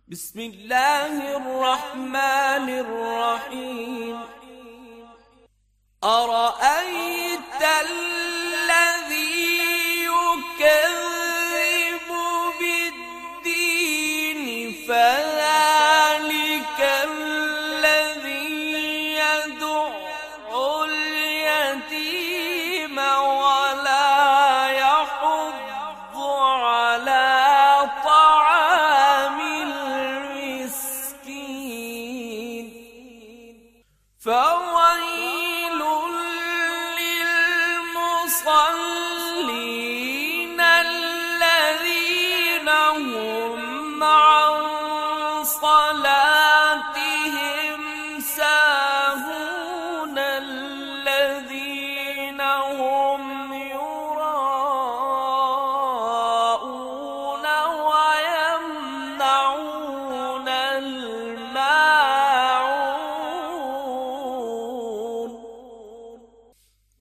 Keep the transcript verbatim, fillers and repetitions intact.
بسم الله الرحمن الرحيم. أرأيت الذي يكذب بالدين فذلك الذي يدع اليتيم ولا يحض على طعام المسكين فويل للمصلين الذين هم عن صلاتهم ساهون الذين هم يراءون ويمنعون